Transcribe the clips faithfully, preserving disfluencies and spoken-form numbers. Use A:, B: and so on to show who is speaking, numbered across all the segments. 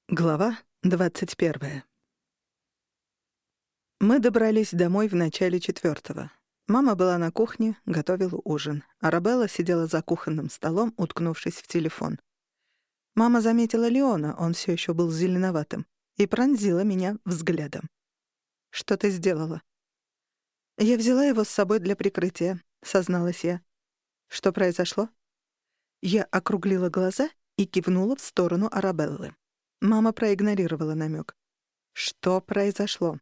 A: Глава двадцать первая. Мы добрались домой в начале четвертого. Мама была на кухне, готовила ужин. Арабелла сидела за кухонным столом, уткнувшись в телефон. Мама заметила Леона, он все еще был зеленоватым, и пронзила меня взглядом. «Что ты сделала?» «Я взяла его с собой для прикрытия», — созналась я. «Что произошло?» Я округлила глаза и кивнула в сторону Арабеллы. Мама проигнорировала намек. «Что произошло?»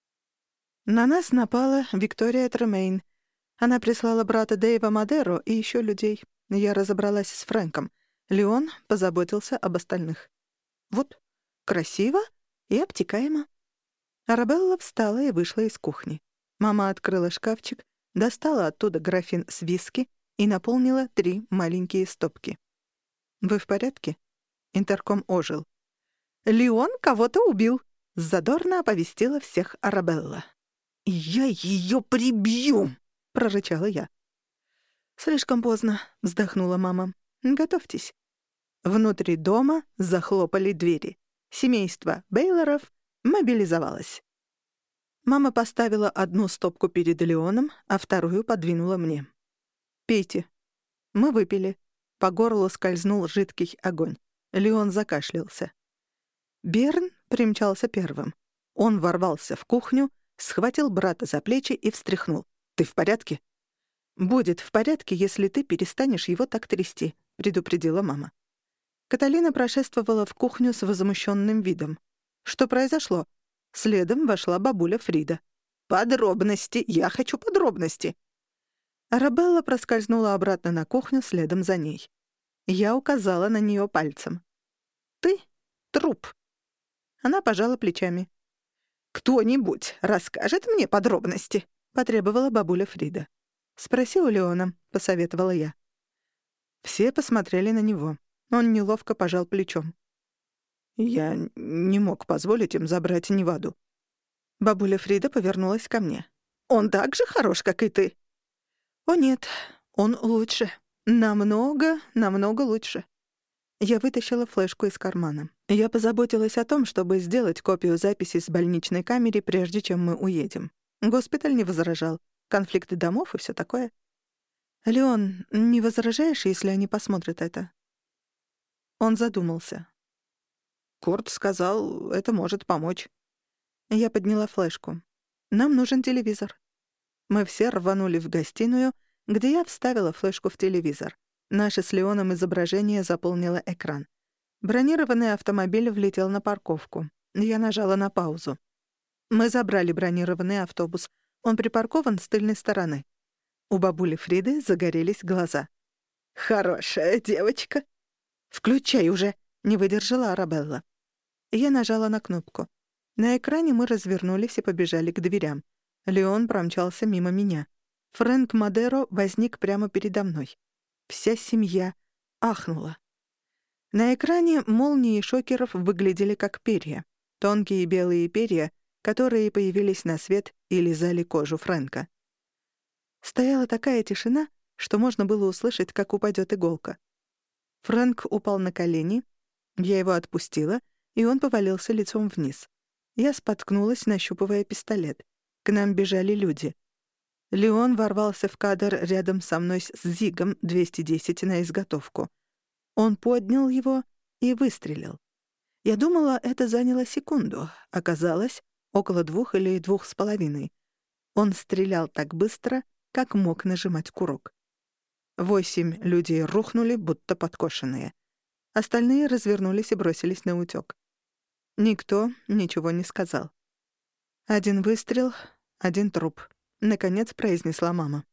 A: На нас напала Виктория Тремейн. Она прислала брата Дэйва Мадеро и еще людей. Я разобралась с Фрэнком. Леон позаботился об остальных. Вот, красиво и обтекаемо. Арабелла встала и вышла из кухни. Мама открыла шкафчик, достала оттуда графин с виски и наполнила три маленькие стопки. «Вы в порядке?» Интерком ожил. «Леон кого-то убил», — задорно оповестила всех Арабелла. «Я ее прибью!» — прорычала я. «Слишком поздно», — вздохнула мама. «Готовьтесь». Внутри дома захлопали двери. Семейство Бейлоров мобилизовалось. Мама поставила одну стопку перед Леоном, а вторую подвинула мне. «Пейте». Мы выпили. По горлу скользнул жидкий огонь. Леон закашлялся. Берн примчался первым. Он ворвался в кухню, схватил брата за плечи и встряхнул. «Ты в порядке?» «Будет в порядке, если ты перестанешь его так трясти», — предупредила мама. Каталина прошествовала в кухню с возмущенным видом. «Что произошло?» Следом вошла бабуля Фрида. «Подробности! Я хочу подробности!» Арабелла проскользнула обратно на кухню следом за ней. Я указала на нее пальцем. «Ты — труп!» Она пожала плечами. «Кто-нибудь расскажет мне подробности?» — потребовала бабуля Фрида. «Спроси у Леона», — посоветовала я. Все посмотрели на него. Он неловко пожал плечом. «Я не мог позволить им забрать Неваду». Бабуля Фрида повернулась ко мне. «Он так же хорош, как и ты?» «О нет, он лучше. Намного, намного лучше». Я вытащила флешку из кармана. Я позаботилась о том, чтобы сделать копию записи с больничной камеры, прежде чем мы уедем. Госпиталь не возражал. Конфликты домов и все такое. «Леон, не возражаешь, если они посмотрят это?» Он задумался. Курт сказал, это может помочь. Я подняла флешку. «Нам нужен телевизор». Мы все рванули в гостиную, где я вставила флешку в телевизор. Наше с Леоном изображение заполнило экран. Бронированный автомобиль влетел на парковку. Я нажала на паузу. Мы забрали бронированный автобус. Он припаркован с тыльной стороны. У бабули Фриды загорелись глаза. «Хорошая девочка!» «Включай уже!» — не выдержала Арабелла. Я нажала на кнопку. На экране мы развернулись и побежали к дверям. Леон промчался мимо меня. Фрэнк Мадеро возник прямо передо мной. Вся семья ахнула. На экране молнии шокеров выглядели как перья. Тонкие белые перья, которые появились на свет и лизали кожу Фрэнка. Стояла такая тишина, что можно было услышать, как упадет иголка. Фрэнк упал на колени, я его отпустила, и он повалился лицом вниз. Я споткнулась, нащупывая пистолет. К нам бежали люди. Леон ворвался в кадр рядом со мной с Зигом двести десять на изготовку. Он поднял его и выстрелил. Я думала, это заняло секунду. Оказалось, около двух или двух с половиной. Он стрелял так быстро, как мог нажимать курок. Восемь людей рухнули, будто подкошенные. Остальные развернулись и бросились на утёк. Никто ничего не сказал. Один выстрел, один труп. Наконец произнесла мама.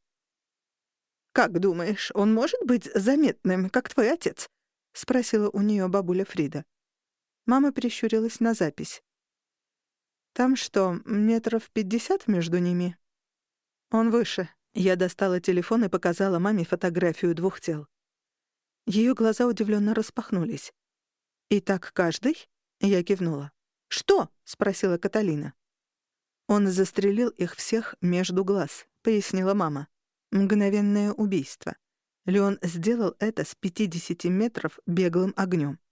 A: «Как думаешь, он может быть заметным, как твой отец?» — спросила у неё бабуля Фрида. Мама прищурилась на запись. «Там что, метров пятьдесят между ними?» «Он выше». Я достала телефон и показала маме фотографию двух тел. Её глаза удивлённо распахнулись. «И так каждый?» — я кивнула. «Что?» — спросила Каталина. «Он застрелил их всех между глаз», — пояснила мама. «Мгновенное убийство. Леон сделал это с пятидесяти метров беглым огнём.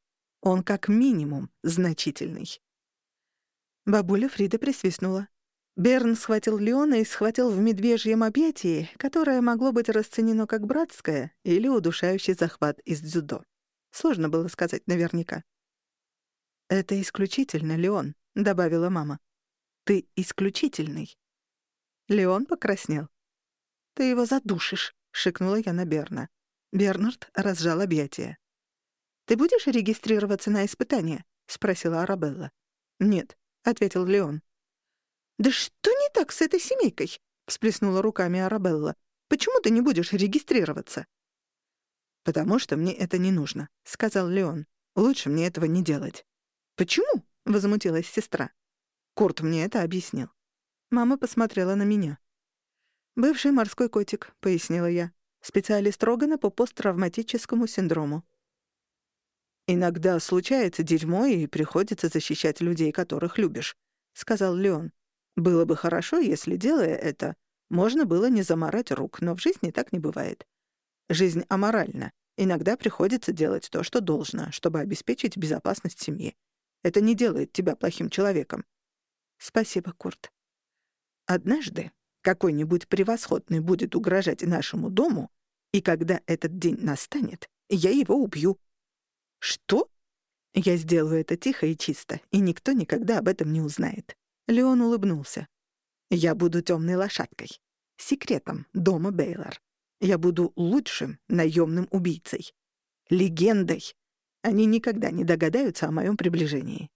A: Он как минимум значительный. Бабуля Фрида присвистнула. Берн схватил Леона и схватил в медвежьем объятии, которое могло быть расценено как братское или удушающий захват из дзюдо. Сложно было сказать наверняка. «Это исключительно, Леон», — добавила мама. «Ты исключительный». Леон покраснел. «Ты его задушишь», — шикнула я на Берна. Бернард разжал объятия. «Ты будешь регистрироваться на испытание?» — спросила Арабелла. «Нет», — ответил Леон. «Да что не так с этой семейкой?» — всплеснула руками Арабелла. «Почему ты не будешь регистрироваться?» «Потому что мне это не нужно», — сказал Леон. «Лучше мне этого не делать». «Почему?» — возмутилась сестра. Курт мне это объяснил. Мама посмотрела на меня. «Бывший морской котик», — пояснила я. «Специалист Рогана по посттравматическому синдрому». «Иногда случается дерьмо, и приходится защищать людей, которых любишь», — сказал Леон. «Было бы хорошо, если, делая это, можно было не замарать рук, но в жизни так не бывает. Жизнь аморальна. Иногда приходится делать то, что должно, чтобы обеспечить безопасность семьи. Это не делает тебя плохим человеком». «Спасибо, Курт». «Однажды какой-нибудь превосходный будет угрожать нашему дому, и когда этот день настанет, я его убью». «Что?» «Я сделаю это тихо и чисто, и никто никогда об этом не узнает». Леон улыбнулся. «Я буду темной лошадкой, секретом дома Бейлор. Я буду лучшим наемным убийцей, легендой. Они никогда не догадаются о моем приближении».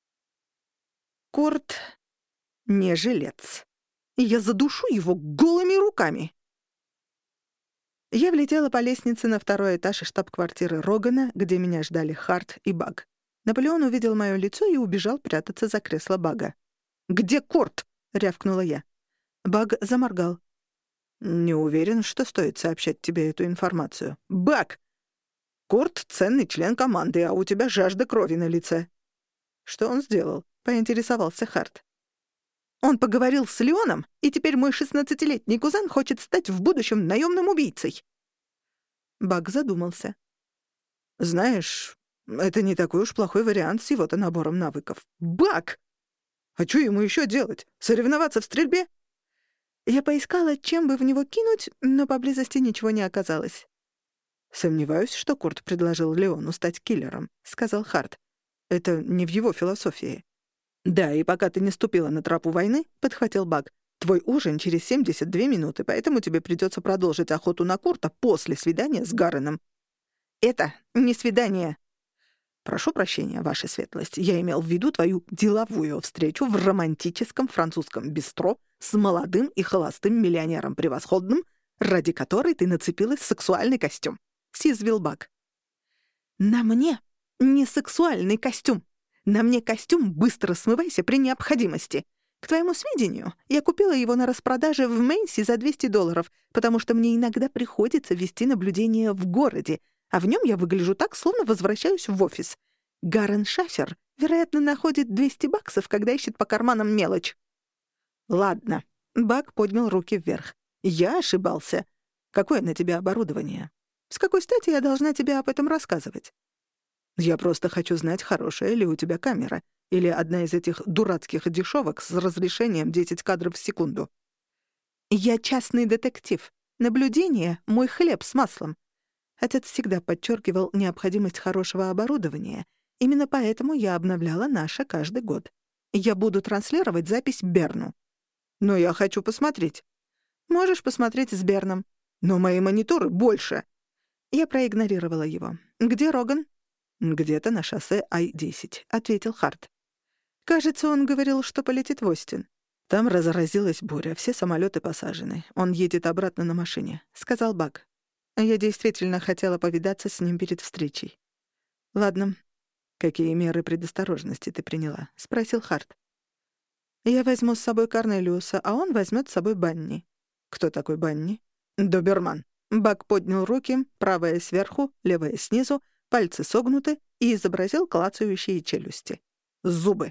A: Курт не жилец. Я задушу его голыми руками. Я влетела по лестнице на второй этаж штаб-квартиры Рогана, где меня ждали Харт и Баг. Наполеон увидел мое лицо и убежал прятаться за кресло Бага. «Где Курт?» — рявкнула я. Баг заморгал. «Не уверен, что стоит сообщать тебе эту информацию». «Баг! Курт — ценный член команды, а у тебя жажда крови на лице». «Что он сделал?» — поинтересовался Харт. «Он поговорил с Леоном, и теперь мой шестнадцатилетний кузен хочет стать в будущем наемным убийцей». Баг задумался. «Знаешь, это не такой уж плохой вариант с его-то набором навыков». «Баг! А что ему еще делать? Соревноваться в стрельбе?» Я поискала, чем бы в него кинуть, но поблизости ничего не оказалось. «Сомневаюсь, что Курт предложил Леону стать киллером», — сказал Харт. «Это не в его философии». «Да, и пока ты не ступила на тропу войны», — подхватил Баг, «твой ужин через семьдесят две минуты, поэтому тебе придется продолжить охоту на Курта после свидания с Гарреном». «Это не свидание». «Прошу прощения, ваша светлость, я имел в виду твою деловую встречу в романтическом французском бистро с молодым и холостым миллионером превосходным, ради которой ты нацепила сексуальный костюм», — съязвил Баг. «На мне не сексуальный костюм. На мне костюм «быстро смывайся» при необходимости. К твоему сведению, я купила его на распродаже в Мейси за двести долларов, потому что мне иногда приходится вести наблюдение в городе, а в нем я выгляжу так, словно возвращаюсь в офис. Гаррен Шафер, вероятно, находит двести баксов, когда ищет по карманам мелочь». «Ладно». Баг поднял руки вверх. «Я ошибался. Какое на тебя оборудование? С какой стати я должна тебе об этом рассказывать? Я просто хочу знать, хорошая ли у тебя камера, или одна из этих дурацких дешевок с разрешением десять кадров в секунду». «Я частный детектив. Наблюдение — мой хлеб с маслом». Отец всегда подчеркивал необходимость хорошего оборудования. Именно поэтому я обновляла наше каждый год. Я буду транслировать запись Берну. «Но я хочу посмотреть». «Можешь посмотреть с Берном». «Но мои мониторы больше». Я проигнорировала его. «Где Роган?» «Где-то на шоссе Ай десять», — ответил Харт. «Кажется, он говорил, что полетит в Остин». «Там разразилась буря, все самолеты посажены. Он едет обратно на машине», — сказал Баг. Я действительно хотела повидаться с ним перед встречей. «Ладно. Какие меры предосторожности ты приняла?» — спросил Харт. «Я возьму с собой Корнелиуса, а он возьмет с собой Банни». «Кто такой Банни?» «Доберман». Баг поднял руки, правая сверху, левая снизу, пальцы согнуты и изобразил клацающие челюсти. «Зубы».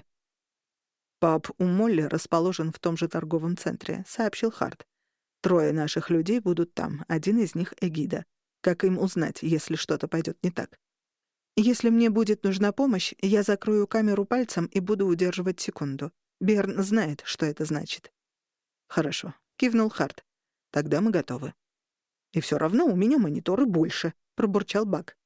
A: «Паб у Молли расположен в том же торговом центре», — сообщил Харт. «Трое наших людей будут там, один из них — Эгида. Как им узнать, если что-то пойдет не так?» Если мне будет нужна помощь, я закрою камеру пальцем и буду удерживать секунду. Берн знает, что это значит». «Хорошо», — кивнул Харт. «Тогда мы готовы». «И все равно у меня мониторы больше», — пробурчал Бак.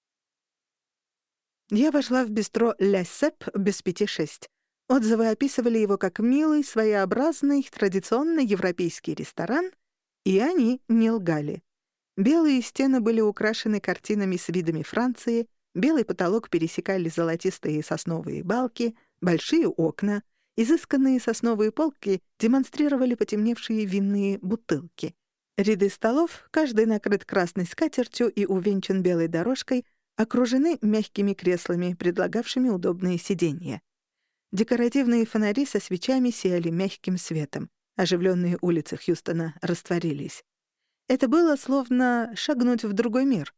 A: Я вошла в бистро «Ля Сеп» без пяти шесть. Отзывы описывали его как милый, своеобразный, традиционный европейский ресторан, и они не лгали. Белые стены были украшены картинами с видами Франции, белый потолок пересекали золотистые сосновые балки, большие окна, изысканные сосновые полки демонстрировали потемневшие винные бутылки. Ряды столов, каждый накрыт красной скатертью и увенчан белой дорожкой, окружены мягкими креслами, предлагавшими удобные сиденья. Декоративные фонари со свечами сияли мягким светом. Оживленные улицы Хьюстона растворились. Это было словно шагнуть в другой мир.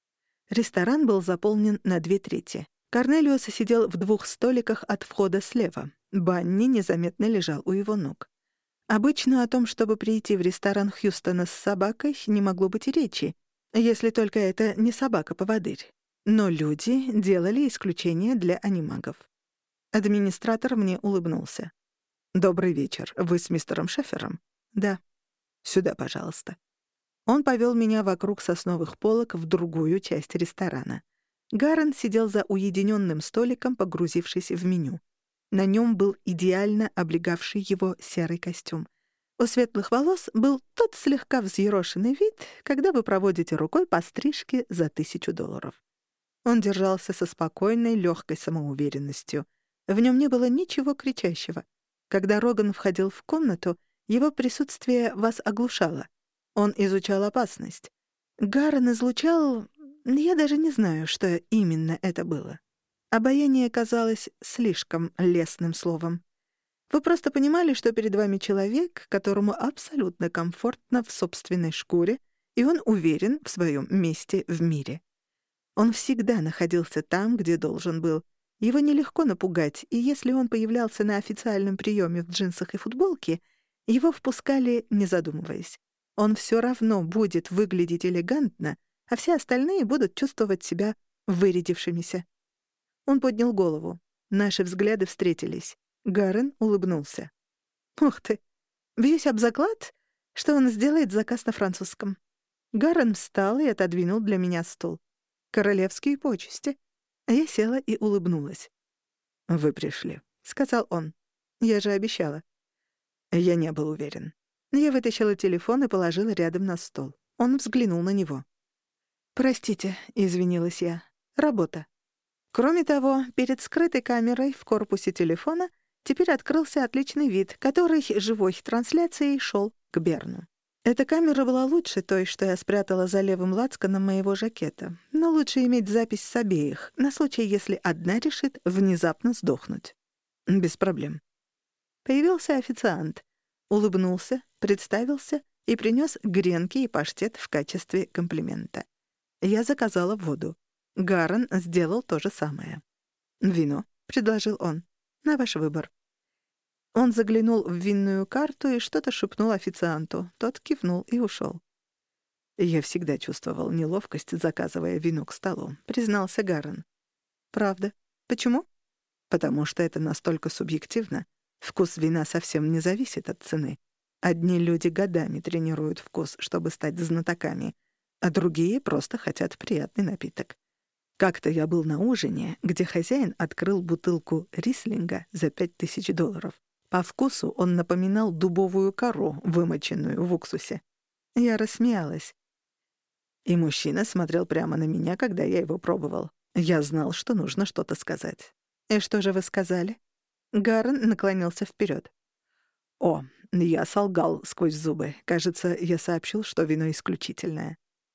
A: Ресторан был заполнен на две трети. Корнелиус сидел в двух столиках от входа слева. Банни незаметно лежал у его ног. Обычно о том, чтобы прийти в ресторан Хьюстона с собакой, не могло быть и речи, если только это не собака-поводырь. Но люди делали исключение для анимагов. Администратор мне улыбнулся. «Добрый вечер. Вы с мистером Шефером?» «Да». «Сюда, пожалуйста». Он повел меня вокруг сосновых полок в другую часть ресторана. Гарен сидел за уединенным столиком, погрузившись в меню. На нем был идеально облегавший его серый костюм. У светлых волос был тот слегка взъерошенный вид, когда вы проводите рукой по стрижке за тысячу долларов. Он держался со спокойной, легкой самоуверенностью. В нем не было ничего кричащего. Когда Роган входил в комнату, его присутствие вас оглушало. Он изучал опасность. Гарен излучал... Я даже не знаю, что именно это было. Обаяние казалось слишком лестным словом. Вы просто понимали, что перед вами человек, которому абсолютно комфортно в собственной шкуре, и он уверен в своем месте в мире. Он всегда находился там, где должен был. Его нелегко напугать, и если он появлялся на официальном приеме в джинсах и футболке, его впускали, не задумываясь. Он все равно будет выглядеть элегантно, а все остальные будут чувствовать себя вырядившимися. Он поднял голову. Наши взгляды встретились. Гарен улыбнулся. «Ух ты! Бьюсь об заклад, что он сделает заказ на французском». Гарен встал и отодвинул для меня стул. Королевские почести. Я села и улыбнулась. «Вы пришли», — сказал он. «Я же обещала». Я не был уверен. Я вытащила телефон и положила рядом на стол. Он взглянул на него. «Простите», — извинилась я. «Работа». Кроме того, перед скрытой камерой в корпусе телефона теперь открылся отличный вид, который живой трансляцией шел к Берну. Эта камера была лучше той, что я спрятала за левым лацканом моего жакета, но лучше иметь запись с обеих, на случай, если одна решит внезапно сдохнуть. Без проблем. Появился официант, улыбнулся, представился и принес гренки и паштет в качестве комплимента. Я заказала воду. Гарен сделал то же самое. «Вино», — предложил он, — «на ваш выбор». Он заглянул в винную карту и что-то шепнул официанту. Тот кивнул и ушел. «Я всегда чувствовал неловкость, заказывая вино к столу», — признался Гарен. «Правда? Почему?» «Потому что это настолько субъективно. Вкус вина совсем не зависит от цены. Одни люди годами тренируют вкус, чтобы стать знатоками, а другие просто хотят приятный напиток. Как-то я был на ужине, где хозяин открыл бутылку рислинга за пять тысяч долларов. По вкусу он напоминал дубовую кору, вымоченную в уксусе. Я рассмеялась. И мужчина смотрел прямо на меня, когда я его пробовал. Я знал, что нужно что-то сказать. «И что же вы сказали?» Гарен наклонился вперед. «О, я солгал сквозь зубы. Кажется, я сообщил, что вино исключительное».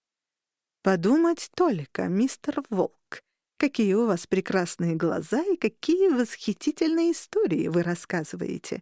A: «Подумать только, мистер Волк, какие у вас прекрасные глаза и какие восхитительные истории вы рассказываете».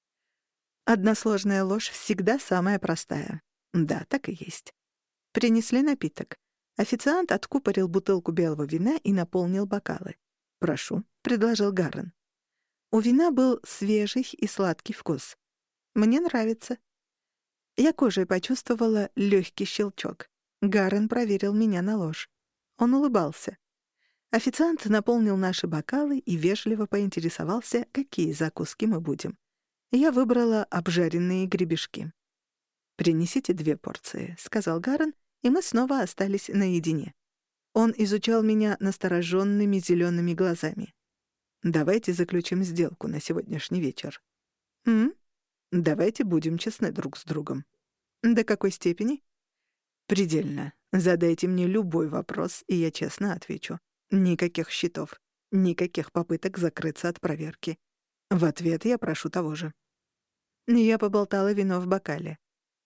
A: Односложная ложь всегда самая простая. Да, так и есть. Принесли напиток. Официант откупорил бутылку белого вина и наполнил бокалы. «Прошу», — предложил Гарен. У вина был свежий и сладкий вкус. Мне нравится. Я кожей почувствовала легкий щелчок. Гарен проверил меня на ложь. Он улыбался. Официант наполнил наши бокалы и вежливо поинтересовался, какие закуски мы будем. Я выбрала обжаренные гребешки. «Принесите две порции», — сказал Гарен, и мы снова остались наедине. Он изучал меня настороженными зелеными глазами. «Давайте заключим сделку на сегодняшний вечер». «М? Давайте будем честны друг с другом». «До какой степени?» «Предельно. Задайте мне любой вопрос, и я честно отвечу. Никаких счетов, никаких попыток закрыться от проверки. В ответ я прошу того же». Я поболтала вино в бокале.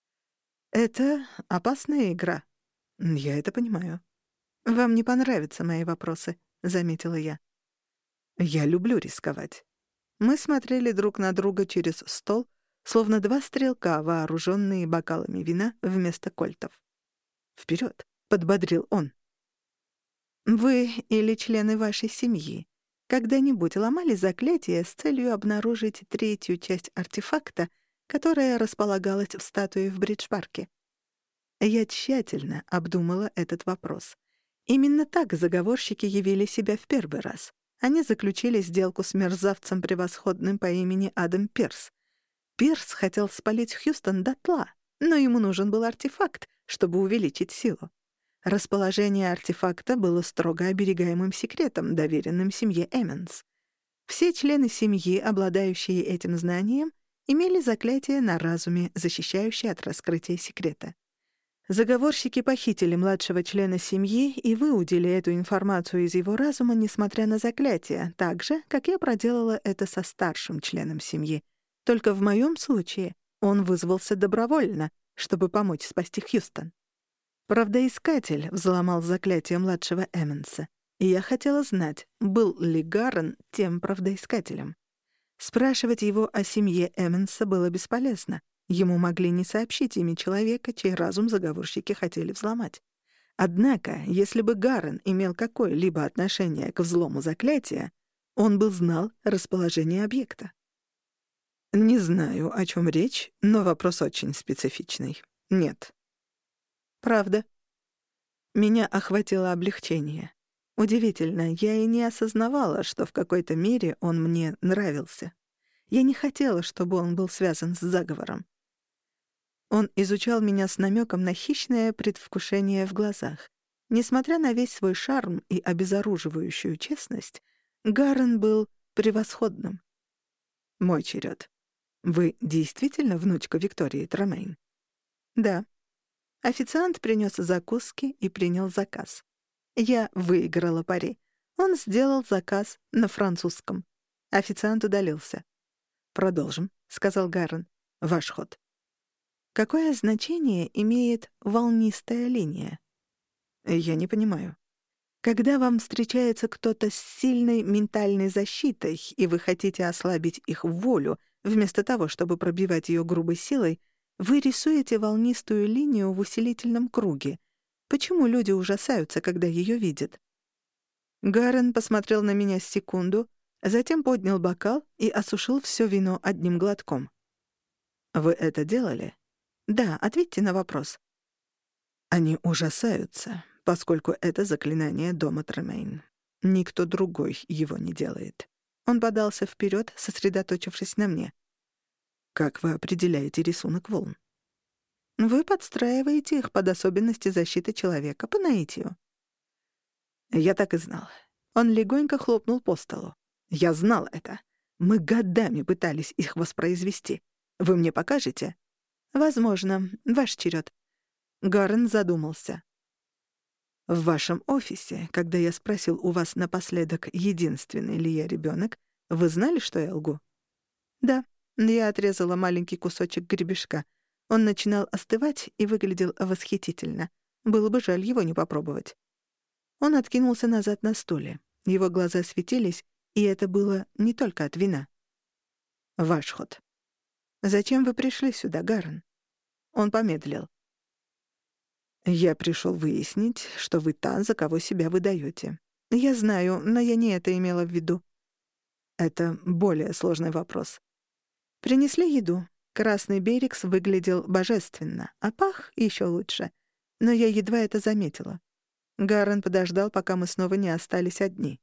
A: «Это опасная игра. Я это понимаю. Вам не понравятся мои вопросы», — заметила я. «Я люблю рисковать». Мы смотрели друг на друга через стол, словно два стрелка, вооруженные бокалами вина вместо кольтов. «Вперед!» — подбодрил он. «Вы или члены вашей семьи когда-нибудь ломали заклятие с целью обнаружить третью часть артефакта, которая располагалась в статуе в Бридж-парке?» Я тщательно обдумала этот вопрос. Именно так заговорщики явили себя в первый раз. Они заключили сделку с мерзавцем превосходным по имени Адам Пирс. Пирс хотел спалить Хьюстон дотла, но ему нужен был артефакт, чтобы увеличить силу. Расположение артефакта было строго оберегаемым секретом, доверенным семье Эммонс. Все члены семьи, обладающие этим знанием, имели заклятие на разуме, защищающее от раскрытия секрета. Заговорщики похитили младшего члена семьи и выудили эту информацию из его разума, несмотря на заклятие, так же, как я проделала это со старшим членом семьи. Только в моем случае он вызвался добровольно, чтобы помочь спасти Хьюстон. Правдоискатель взломал заклятие младшего Эммонса, и я хотела знать, был ли Гарен тем правдоискателем. Спрашивать его о семье Эммонса было бесполезно. Ему могли не сообщить имя человека, чей разум заговорщики хотели взломать. Однако, если бы Гарен имел какое-либо отношение к взлому заклятия, он бы знал расположение объекта. Не знаю, о чем речь, но вопрос очень специфичный. Нет. Правда. Меня охватило облегчение. Удивительно, я и не осознавала, что в какой-то мере он мне нравился. Я не хотела, чтобы он был связан с заговором. Он изучал меня с намеком на хищное предвкушение в глазах. Несмотря на весь свой шарм и обезоруживающую честность, Гарен был превосходным. Мой черед. Вы действительно внучка Виктории Тремейн? Да. Официант принес закуски и принял заказ. Я выиграла пари. Он сделал заказ на французском. Официант удалился. «Продолжим», — сказал Гарен. «Ваш ход». Какое значение имеет волнистая линия? Я не понимаю. Когда вам встречается кто-то с сильной ментальной защитой, и вы хотите ослабить их волю, вместо того, чтобы пробивать ее грубой силой, вы рисуете волнистую линию в усилительном круге. Почему люди ужасаются, когда ее видят? Гарен посмотрел на меня секунду, затем поднял бокал и осушил все вино одним глотком. «Вы это делали?» «Да, ответьте на вопрос». «Они ужасаются, поскольку это заклинание дома Тремейн. Никто другой его не делает». Он подался вперед, сосредоточившись на мне. «Как вы определяете рисунок волн?» «Вы подстраиваете их под особенности защиты человека по наитию». «Я так и знал». Он легонько хлопнул по столу. «Я знал это. Мы годами пытались их воспроизвести. Вы мне покажете?» «Возможно. Ваш черед». Гарен задумался. «В вашем офисе, когда я спросил у вас напоследок, единственный ли я ребенок, вы знали, что я лгу?» «Да». Я отрезала маленький кусочек гребешка. Он начинал остывать и выглядел восхитительно. Было бы жаль его не попробовать. Он откинулся назад на стуле. Его глаза светились, и это было не только от вина. «Ваш ход». «Зачем вы пришли сюда, Гарен?» Он помедлил. «Я пришел выяснить, что вы та, за кого себя выдаете. Я знаю, но я не это имела в виду. Это более сложный вопрос». Принесли еду. Красный берекс выглядел божественно, а пах еще лучше. Но я едва это заметила. Гаррен подождал, пока мы снова не остались одни.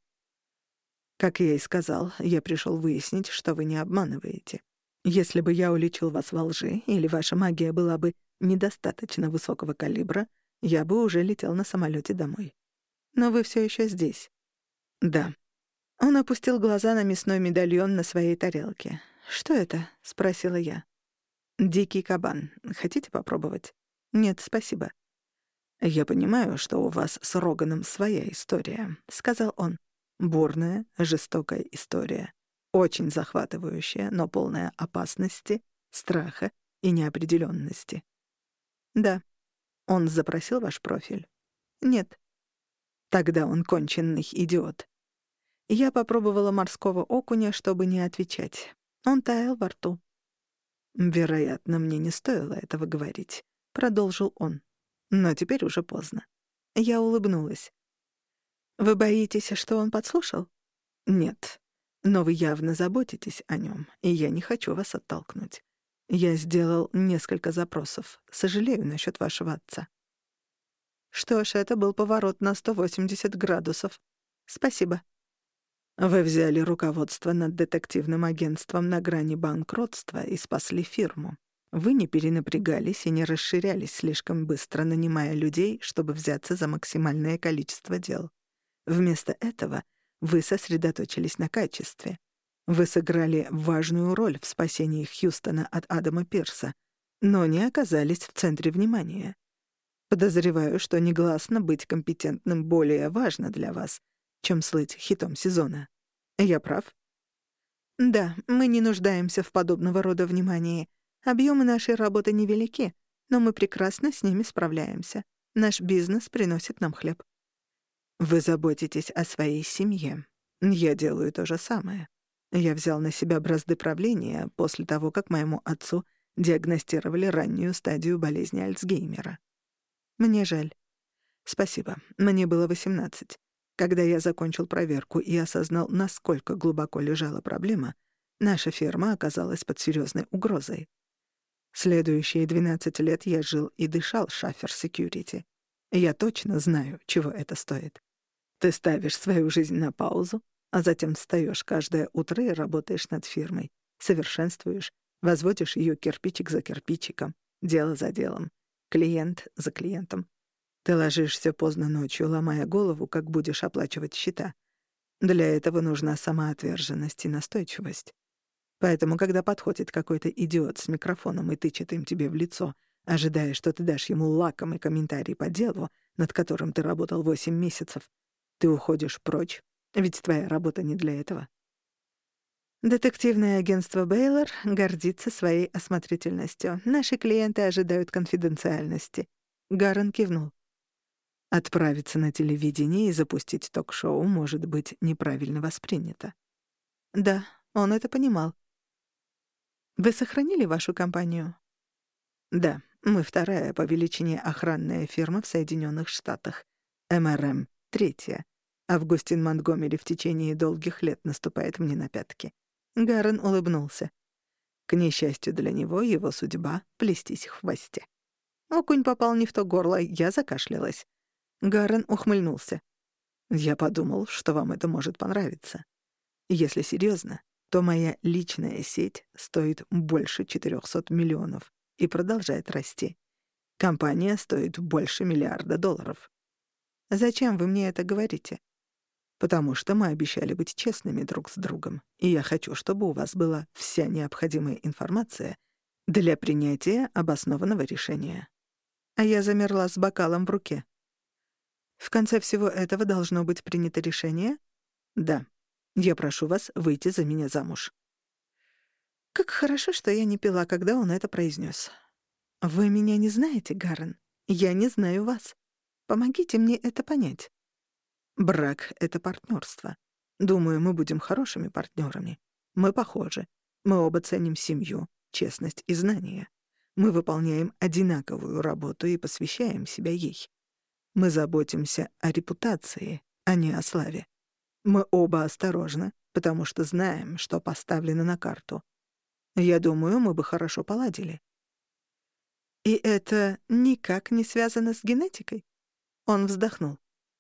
A: «Как я и сказал, я пришел выяснить, что вы не обманываете. Если бы я уличил вас во лжи, или ваша магия была бы недостаточно высокого калибра, я бы уже летел на самолете домой. Но вы все еще здесь». «Да». Он опустил глаза на мясной медальон на своей тарелке. «Что это?» — спросила я. «Дикий кабан. Хотите попробовать?» «Нет, спасибо». «Я понимаю, что у вас с Роганом своя история», — сказал он. «Бурная, жестокая история. Очень захватывающая, но полная опасности, страха и неопределенности». «Да». «Он запросил ваш профиль?» «Нет». «Тогда он конченый идиот». Я попробовала морского окуня, чтобы не отвечать. Он таял во рту. «Вероятно, мне не стоило этого говорить», — продолжил он. «Но теперь уже поздно». Я улыбнулась. «Вы боитесь, что он подслушал?» «Нет. Но вы явно заботитесь о нем, и я не хочу вас оттолкнуть. Я сделал несколько запросов. Сожалею насчет вашего отца». Что ж, это был поворот на сто восемьдесят градусов. Спасибо. Вы взяли руководство над детективным агентством на грани банкротства и спасли фирму. Вы не перенапрягались и не расширялись слишком быстро, нанимая людей, чтобы взяться за максимальное количество дел. Вместо этого вы сосредоточились на качестве. Вы сыграли важную роль в спасении Хьюстона от Адама Пирса, но не оказались в центре внимания. Подозреваю, что негласно быть компетентным более важно для вас, чем слыть хитом сезона. Я прав? Да, мы не нуждаемся в подобного рода внимании. Объемы нашей работы невелики, но мы прекрасно с ними справляемся. Наш бизнес приносит нам хлеб. Вы заботитесь о своей семье. Я делаю то же самое. Я взял на себя бразды правления после того, как моему отцу диагностировали раннюю стадию болезни Альцгеймера. Мне жаль. Спасибо. Мне было восемнадцать. Когда я закончил проверку и осознал, насколько глубоко лежала проблема, наша фирма оказалась под серьезной угрозой. Следующие двенадцать лет я жил и дышал Шаффер Секьюрити. Я точно знаю, чего это стоит. Ты ставишь свою жизнь на паузу, а затем встаешь каждое утро и работаешь над фирмой, совершенствуешь, возводишь ее кирпичик за кирпичиком, дело за делом, клиент за клиентом. Ты ложишься поздно ночью, ломая голову, как будешь оплачивать счета. Для этого нужна самоотверженность и настойчивость. Поэтому, когда подходит какой-то идиот с микрофоном и тычет им тебе в лицо, ожидая, что ты дашь ему лакомый комментарий по делу, над которым ты работал восемь месяцев, ты уходишь прочь, ведь твоя работа не для этого. Детективное агентство Бейлор гордится своей осмотрительностью. Наши клиенты ожидают конфиденциальности. Гаррен кивнул. Отправиться на телевидение и запустить ток-шоу может быть неправильно воспринято. Да, он это понимал. Вы сохранили вашу компанию? Да, мы вторая по величине охранная фирма в Соединенных Штатах. эм эр эм — третья. Августин Монтгомери в течение долгих лет наступает мне на пятки. Гаррен улыбнулся. К несчастью для него, его судьба — плестись в хвосте. Окунь попал не в то горло, я закашлялась. Гаррен ухмыльнулся. «Я подумал, что вам это может понравиться. Если серьезно, то моя личная сеть стоит больше четырехсот миллионов и продолжает расти. Компания стоит больше миллиарда долларов. Зачем вы мне это говорите? Потому что мы обещали быть честными друг с другом, и я хочу, чтобы у вас была вся необходимая информация для принятия обоснованного решения». А я замерла с бокалом в руке. В конце всего этого должно быть принято решение? Да. Я прошу вас выйти за меня замуж. Как хорошо, что я не пила, когда он это произнес. Вы меня не знаете, Гаррен. Я не знаю вас. Помогите мне это понять. Брак — это партнерство. Думаю, мы будем хорошими партнерами. Мы похожи. Мы оба ценим семью, честность и знания. Мы выполняем одинаковую работу и посвящаем себя ей. Мы заботимся о репутации, а не о славе. Мы оба осторожны, потому что знаем, что поставлено на карту. Я думаю, мы бы хорошо поладили. И это никак не связано с генетикой? Он вздохнул.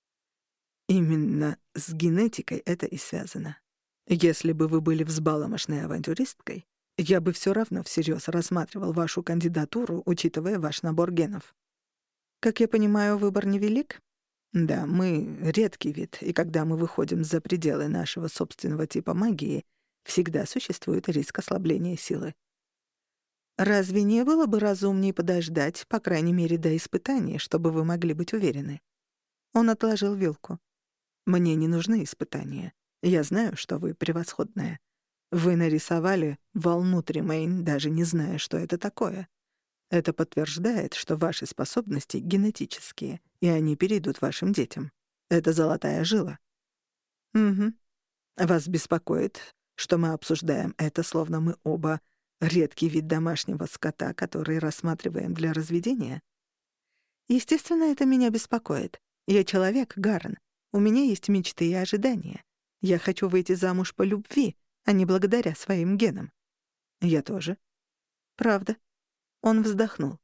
A: Именно с генетикой это и связано. Если бы вы были взбаломошной авантюристкой, я бы все равно всерьез рассматривал вашу кандидатуру, учитывая ваш набор генов. Как я понимаю, выбор невелик? Да, мы редкий вид, и когда мы выходим за пределы нашего собственного типа магии, всегда существует риск ослабления силы. Разве не было бы разумнее подождать, по крайней мере, до испытания, чтобы вы могли быть уверены? Он отложил вилку. Мне не нужны испытания. Я знаю, что вы превосходная. Вы нарисовали волну Тримейн, даже не зная, что это такое. Это подтверждает, что ваши способности генетические, и они перейдут вашим детям. Это золотая жила. Угу. Вас беспокоит, что мы обсуждаем это, словно мы оба редкий вид домашнего скота, который рассматриваем для разведения? Естественно, это меня беспокоит. Я человек, Гарен. У меня есть мечты и ожидания. Я хочу выйти замуж по любви, а не благодаря своим генам. Я тоже. Правда. Он вздохнул.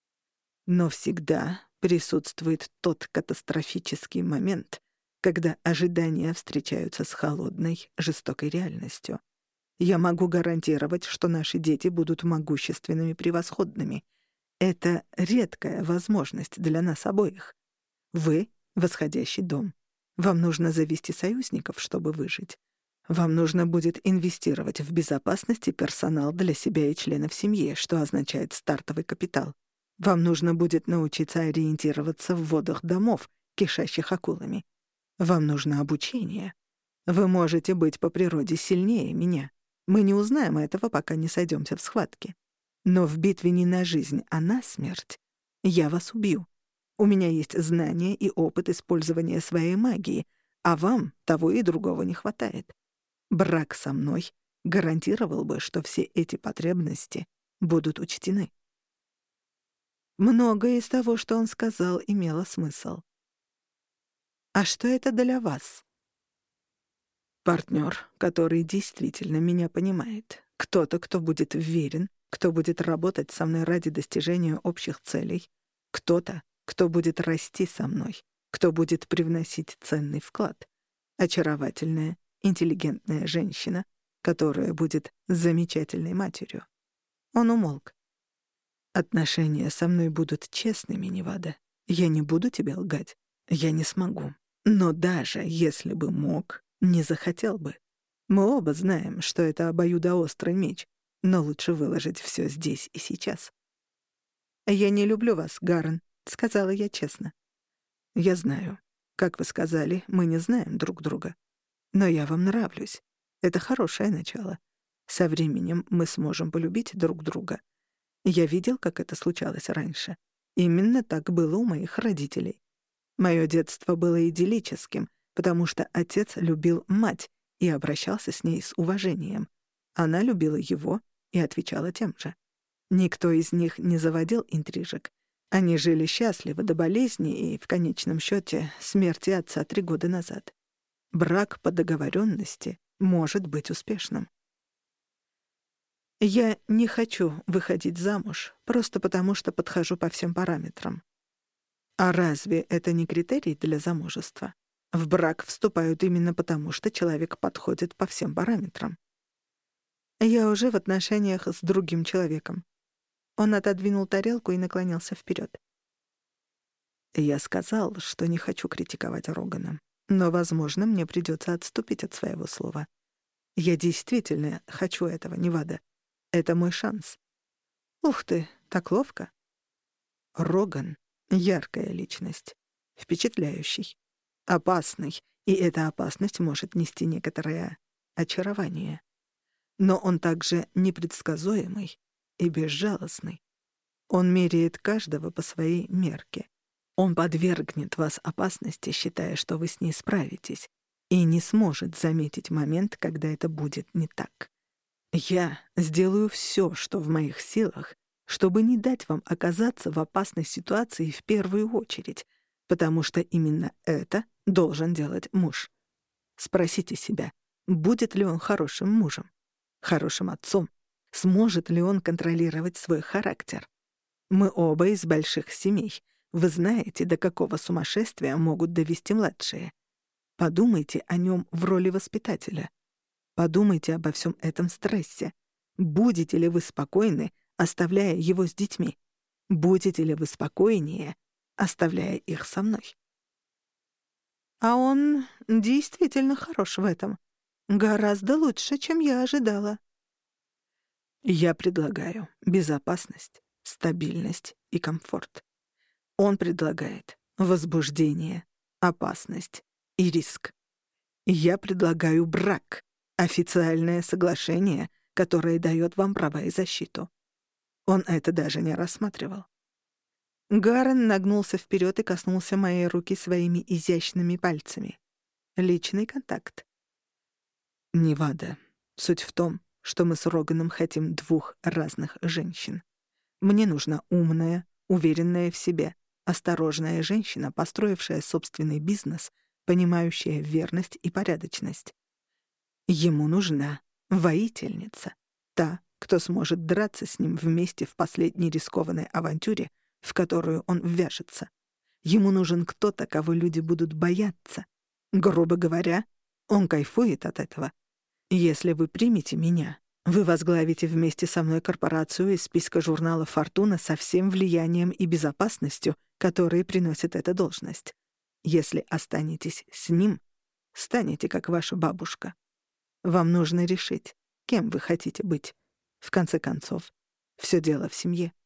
A: Но всегда присутствует тот катастрофический момент, когда ожидания встречаются с холодной, жестокой реальностью. Я могу гарантировать, что наши дети будут могущественными, превосходными. Это редкая возможность для нас обоих. Вы — восходящий дом. Вам нужно завести союзников, чтобы выжить. Вам нужно будет инвестировать в безопасность и персонал для себя и членов семьи, что означает стартовый капитал. Вам нужно будет научиться ориентироваться в водах домов, кишащих акулами. Вам нужно обучение. Вы можете быть по природе сильнее меня. Мы не узнаем этого, пока не сойдемся в схватке. Но в битве не на жизнь, а на смерть я вас убью. У меня есть знания и опыт использования своей магии, а вам того и другого не хватает. Брак со мной гарантировал бы, что все эти потребности будут учтены. Многое из того, что он сказал, имело смысл. А что это для вас? Партнер, который действительно меня понимает. Кто-то, кто будет верен, кто будет работать со мной ради достижения общих целей. Кто-то, кто будет расти со мной, кто будет привносить ценный вклад. Очаровательная, интеллигентная женщина, которая будет замечательной матерью. Он умолк. Отношения со мной будут честными, Невада. Я не буду тебе лгать. Я не смогу. Но даже если бы мог, не захотел бы. Мы оба знаем, что это обоюдоострый меч, но лучше выложить все здесь и сейчас. «Я не люблю вас, Гарен», — сказала я честно. «Я знаю. Как вы сказали, мы не знаем друг друга. Но я вам нравлюсь. Это хорошее начало. Со временем мы сможем полюбить друг друга. Я видел, как это случалось раньше. Именно так было у моих родителей. Мое детство было идиллическим, потому что отец любил мать и обращался с ней с уважением. Она любила его и отвечала тем же. Никто из них не заводил интрижек. Они жили счастливо до болезни и, в конечном счете, смерти отца три года назад. Брак по договоренности может быть успешным. Я не хочу выходить замуж просто потому, что подхожу по всем параметрам. А разве это не критерий для замужества? В брак вступают именно потому, что человек подходит по всем параметрам. Я уже в отношениях с другим человеком. Он отодвинул тарелку и наклонился вперед. Я сказал, что не хочу критиковать Рогана, но, возможно, мне придется отступить от своего слова. Я действительно хочу этого, Невада. Это мой шанс. Ух ты, так ловко. Роган — яркая личность, впечатляющий, опасный, и эта опасность может нести некоторое очарование. Но он также непредсказуемый и безжалостный. Он меряет каждого по своей мерке. Он подвергнет вас опасности, считая, что вы с ней справитесь, и не сможет заметить момент, когда это будет не так. Я сделаю все, что в моих силах, чтобы не дать вам оказаться в опасной ситуации в первую очередь, потому что именно это должен делать муж. Спросите себя, будет ли он хорошим мужем, хорошим отцом, сможет ли он контролировать свой характер. Мы оба из больших семей. Вы знаете, до какого сумасшествия могут довести младшие. Подумайте о нем в роли воспитателя. Подумайте обо всем этом стрессе. Будете ли вы спокойны, оставляя его с детьми? Будете ли вы спокойнее, оставляя их со мной? А он действительно хорош в этом. Гораздо лучше, чем я ожидала. Я предлагаю безопасность, стабильность и комфорт. Он предлагает возбуждение, опасность и риск. Я предлагаю брак, официальное соглашение, которое дает вам права и защиту. Он это даже не рассматривал. Гарен нагнулся вперед и коснулся моей руки своими изящными пальцами. Личный контакт. Невада, суть в том, что мы с Роганом хотим двух разных женщин. Мне нужна умная, уверенная в себе, осторожная женщина, построившая собственный бизнес, понимающая верность и порядочность. Ему нужна воительница, та, кто сможет драться с ним вместе в последней рискованной авантюре, в которую он ввяжется. Ему нужен кто-то, кого люди будут бояться. Грубо говоря, он кайфует от этого. Если вы примете меня, вы возглавите вместе со мной корпорацию из списка журнала «Фортуна» со всем влиянием и безопасностью, которые приносит эта должность. Если останетесь с ним, станете как ваша бабушка. Вам нужно решить, кем вы хотите быть. В конце концов, все дело в семье.